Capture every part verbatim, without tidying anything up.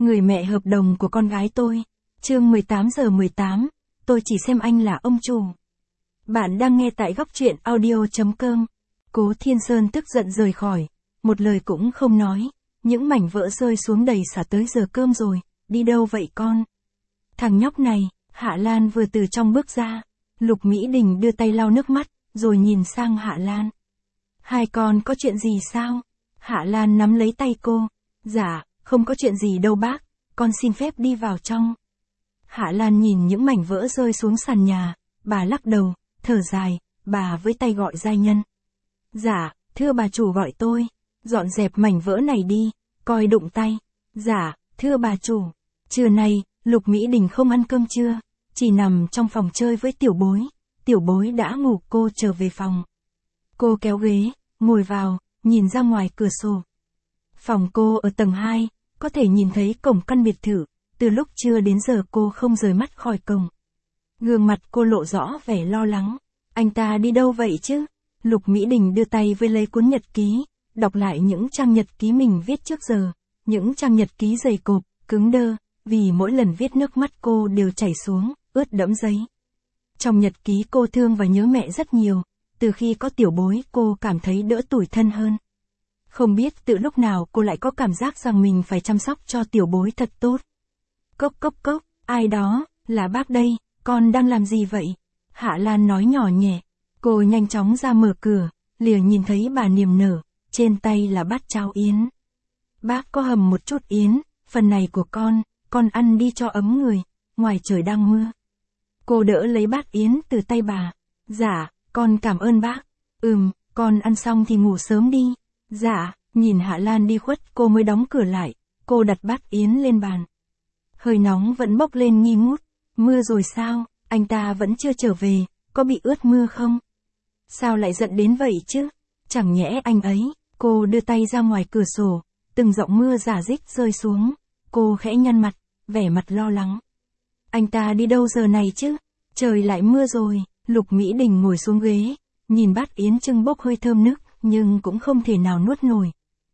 Người mẹ hợp đồng của con gái tôi. Chương mười tám giờ mười tám, tôi chỉ xem anh là ông chủ. Bạn đang nghe tại góc truyện audio chấm com. Cố Thiên Sơn tức giận rời khỏi, một lời cũng không nói, những mảnh vỡ rơi xuống đầy xả tới giờ cơm rồi, đi đâu vậy con? Thằng nhóc này, Hạ Lan vừa từ trong bước ra, Lục Mỹ Đình đưa tay lau nước mắt, rồi nhìn sang Hạ Lan. Hai con có chuyện gì sao? Hạ Lan nắm lấy tay cô. Dạ, không có chuyện gì đâu bác, con xin phép đi vào trong. Hạ Lan nhìn những mảnh vỡ rơi xuống sàn nhà, bà lắc đầu, thở dài, bà với tay gọi giai nhân. Dạ, thưa bà chủ gọi tôi, dọn dẹp mảnh vỡ này đi, coi đụng tay. Dạ, thưa bà chủ. Trưa nay, Lục Mỹ Đình không ăn cơm trưa, chỉ nằm trong phòng chơi với tiểu bối. Tiểu bối đã ngủ, cô trở về phòng. Cô kéo ghế, ngồi vào, nhìn ra ngoài cửa sổ. Phòng cô ở tầng hai, có thể nhìn thấy cổng căn biệt thự, từ lúc trưa đến giờ cô không rời mắt khỏi cổng. Gương mặt cô lộ rõ vẻ lo lắng. Anh ta đi đâu vậy chứ? Lục Mỹ Đình đưa tay với lấy cuốn nhật ký, đọc lại những trang nhật ký mình viết trước giờ, những trang nhật ký dày cộp, cứng đơ, vì mỗi lần viết nước mắt cô đều chảy xuống, ướt đẫm giấy. Trong nhật ký cô thương và nhớ mẹ rất nhiều, từ khi có tiểu bối cô cảm thấy đỡ tủi thân hơn. Không biết từ lúc nào cô lại có cảm giác rằng mình phải chăm sóc cho tiểu bối thật tốt. Cốc cốc cốc, ai đó, là bác đây, con đang làm gì vậy? Hạ Lan nói nhỏ nhẹ. Cô nhanh chóng ra mở cửa, lìa nhìn thấy bà niềm nở, trên tay là bát cháo yến. Bác có hầm một chút yến, phần này của con, con ăn đi cho ấm người, ngoài trời đang mưa. Cô đỡ lấy bát yến từ tay bà. Dạ, con cảm ơn bác. Ừm, con ăn xong thì ngủ sớm đi. Dạ, nhìn Hạ Lan đi khuất cô mới đóng cửa lại, cô đặt bát yến lên bàn. Hơi nóng vẫn bốc lên nghi ngút. Mưa rồi sao, anh ta vẫn chưa trở về, có bị ướt mưa không? Sao lại giận đến vậy chứ? Chẳng nhẽ anh ấy, cô đưa tay ra ngoài cửa sổ, từng giọt mưa rả rích rơi xuống, cô khẽ nhăn mặt, vẻ mặt lo lắng. Anh ta đi đâu giờ này chứ? Trời lại mưa rồi. Lục Mỹ Đình ngồi xuống ghế, nhìn bát yến trưng bốc hơi thơm nức, nhưng cũng không thể nào nuốt nổi.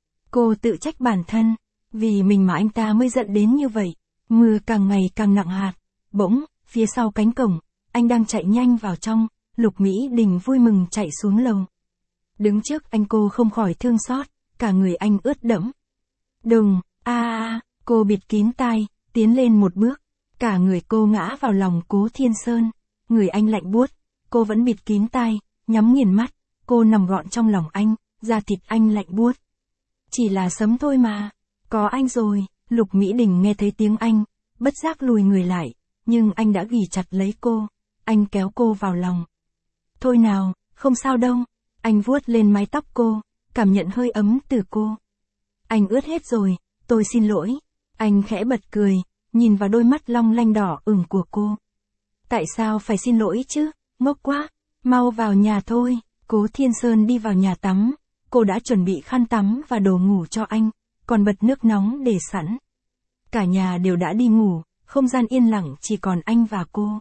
Cô tự trách bản thân, vì mình mà anh ta mới giận đến như vậy. Mưa càng ngày càng nặng hạt. Bỗng, phía sau cánh cổng, anh đang chạy nhanh vào trong, Lục Mỹ Đình vui mừng chạy xuống lầu. Đứng trước anh cô không khỏi thương xót, cả người anh ướt đẫm. Đùng, a a, cô bịt kín tai, tiến lên một bước, cả người cô ngã vào lòng Cố Thiên Sơn. Người anh lạnh buốt, cô vẫn bịt kín tai, nhắm nghiền mắt, cô nằm gọn trong lòng anh, da thịt anh lạnh buốt. Chỉ là sấm thôi mà, có anh rồi. Lục Mỹ Đình nghe thấy tiếng anh, bất giác lùi người lại, nhưng anh đã ghì chặt lấy cô, anh kéo cô vào lòng. Thôi nào, không sao đâu, anh vuốt lên mái tóc cô, cảm nhận hơi ấm từ cô. Anh ướt hết rồi, tôi xin lỗi. Anh khẽ bật cười, nhìn vào đôi mắt long lanh đỏ ửng của cô. Tại sao phải xin lỗi chứ, ngốc quá, mau vào nhà thôi. Cố Thiên Sơn đi vào nhà tắm, cô đã chuẩn bị khăn tắm và đồ ngủ cho anh, còn bật nước nóng để sẵn. Cả nhà đều đã đi ngủ, không gian yên lặng chỉ còn anh và cô.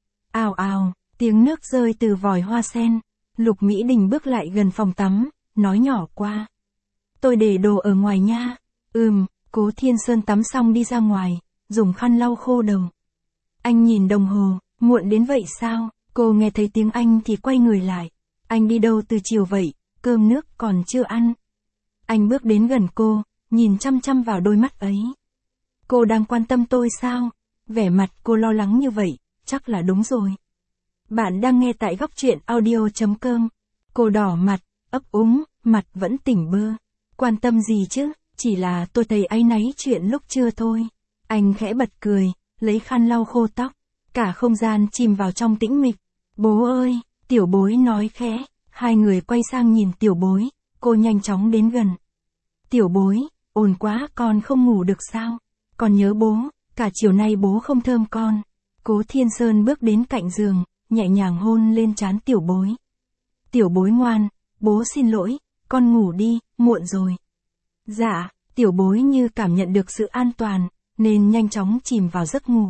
Ào ào, tiếng nước rơi từ vòi hoa sen. Lục Mỹ Đình bước lại gần phòng tắm, nói nhỏ qua. Tôi để đồ ở ngoài nha. Ừm, Cố Thiên Sơn tắm xong đi ra ngoài, dùng khăn lau khô đầu. Anh nhìn đồng hồ, muộn đến vậy sao? Cô nghe thấy tiếng anh thì quay người lại. Anh đi đâu từ chiều vậy, cơm nước còn chưa ăn. Anh bước đến gần cô, nhìn chăm chăm vào đôi mắt ấy. Cô đang quan tâm tôi sao? Vẻ mặt cô lo lắng như vậy, chắc là đúng rồi. Bạn đang nghe tại góc truyện audio chấm com. Cô đỏ mặt, ấp úng, mặt vẫn tỉnh bơ. Quan tâm gì chứ, chỉ là tôi thấy áy náy chuyện lúc trưa thôi. Anh khẽ bật cười, lấy khăn lau khô tóc. Cả không gian chìm vào trong tĩnh mịch. Bố ơi, tiểu bối nói khẽ. Hai người quay sang nhìn tiểu bối, cô nhanh chóng đến gần. Tiểu bối, ồn quá, con không ngủ được sao? Con nhớ bố, cả chiều nay bố không thơm con. Cố Thiên Sơn bước đến cạnh giường, nhẹ nhàng hôn lên trán tiểu bối. Tiểu bối ngoan, bố xin lỗi, con ngủ đi, muộn rồi. Dạ, tiểu bối như cảm nhận được sự an toàn, nên nhanh chóng chìm vào giấc ngủ.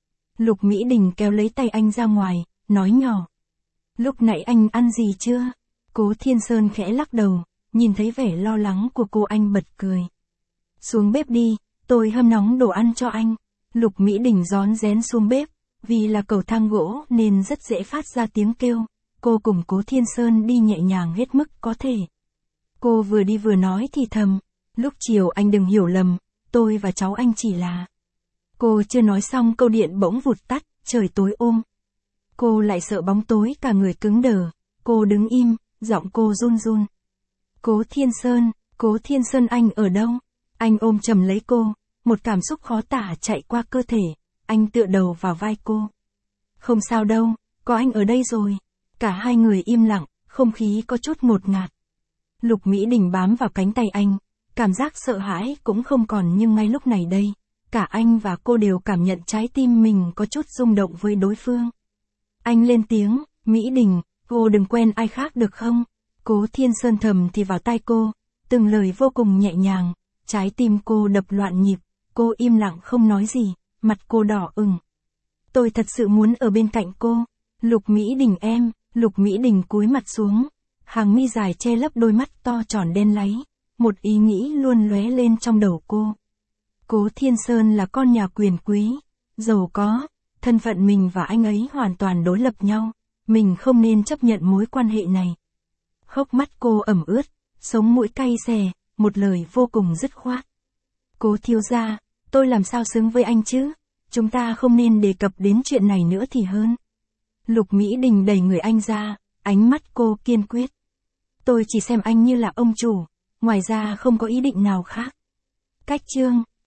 Lục Mỹ Đình kéo lấy tay anh ra ngoài, nói nhỏ. Lúc nãy anh ăn gì chưa? Cố Thiên Sơn khẽ lắc đầu, nhìn thấy vẻ lo lắng của cô anh bật cười. Xuống bếp đi, tôi hâm nóng đồ ăn cho anh. Lục Mỹ Đình rón rén xuống bếp, vì là cầu thang gỗ nên rất dễ phát ra tiếng kêu. Cô cùng Cố Thiên Sơn đi nhẹ nhàng hết mức có thể. Cô vừa đi vừa nói thì thầm, lúc chiều anh đừng hiểu lầm, tôi và cháu anh chỉ là... Cô chưa nói xong câu điện bỗng vụt tắt, trời tối ôm. Cô lại sợ bóng tối cả người cứng đờ, cô đứng im, giọng cô run run. Cố Thiên Sơn, Cố Thiên Sơn anh ở đâu? Anh ôm chầm lấy cô, một cảm xúc khó tả chạy qua cơ thể, anh tựa đầu vào vai cô. Không sao đâu, có anh ở đây rồi. Cả hai người im lặng, không khí có chút ngột ngạt. Lục Mỹ Đình bám vào cánh tay anh, cảm giác sợ hãi cũng không còn, nhưng ngay lúc này đây, cả anh và cô đều cảm nhận trái tim mình có chút rung động với đối phương. Anh lên tiếng, Mỹ Đình, cô đừng quen ai khác được không? Cố Thiên Sơn thầm thì vào tai cô, từng lời vô cùng nhẹ nhàng, trái tim cô đập loạn nhịp, cô im lặng không nói gì, mặt cô đỏ ửng. Tôi thật sự muốn ở bên cạnh cô. Lục Mỹ Đình em, Lục Mỹ Đình cúi mặt xuống, hàng mi dài che lấp đôi mắt to tròn đen láy, một ý nghĩ luôn lóe lên trong đầu cô. Cố Thiên Sơn là con nhà quyền quý, giàu có, thân phận mình và anh ấy hoàn toàn đối lập nhau, mình không nên chấp nhận mối quan hệ này. Hốc mắt cô ẩm ướt, sống mũi cay xè, một lời vô cùng dứt khoát. Cố thiếu gia, tôi làm sao xứng với anh chứ? Chúng ta không nên đề cập đến chuyện này nữa thì hơn. Lục Mỹ Đình đẩy người anh ra, ánh mắt cô kiên quyết. Tôi chỉ xem anh như là ông chủ, ngoài ra không có ý định nào khác. Cách chương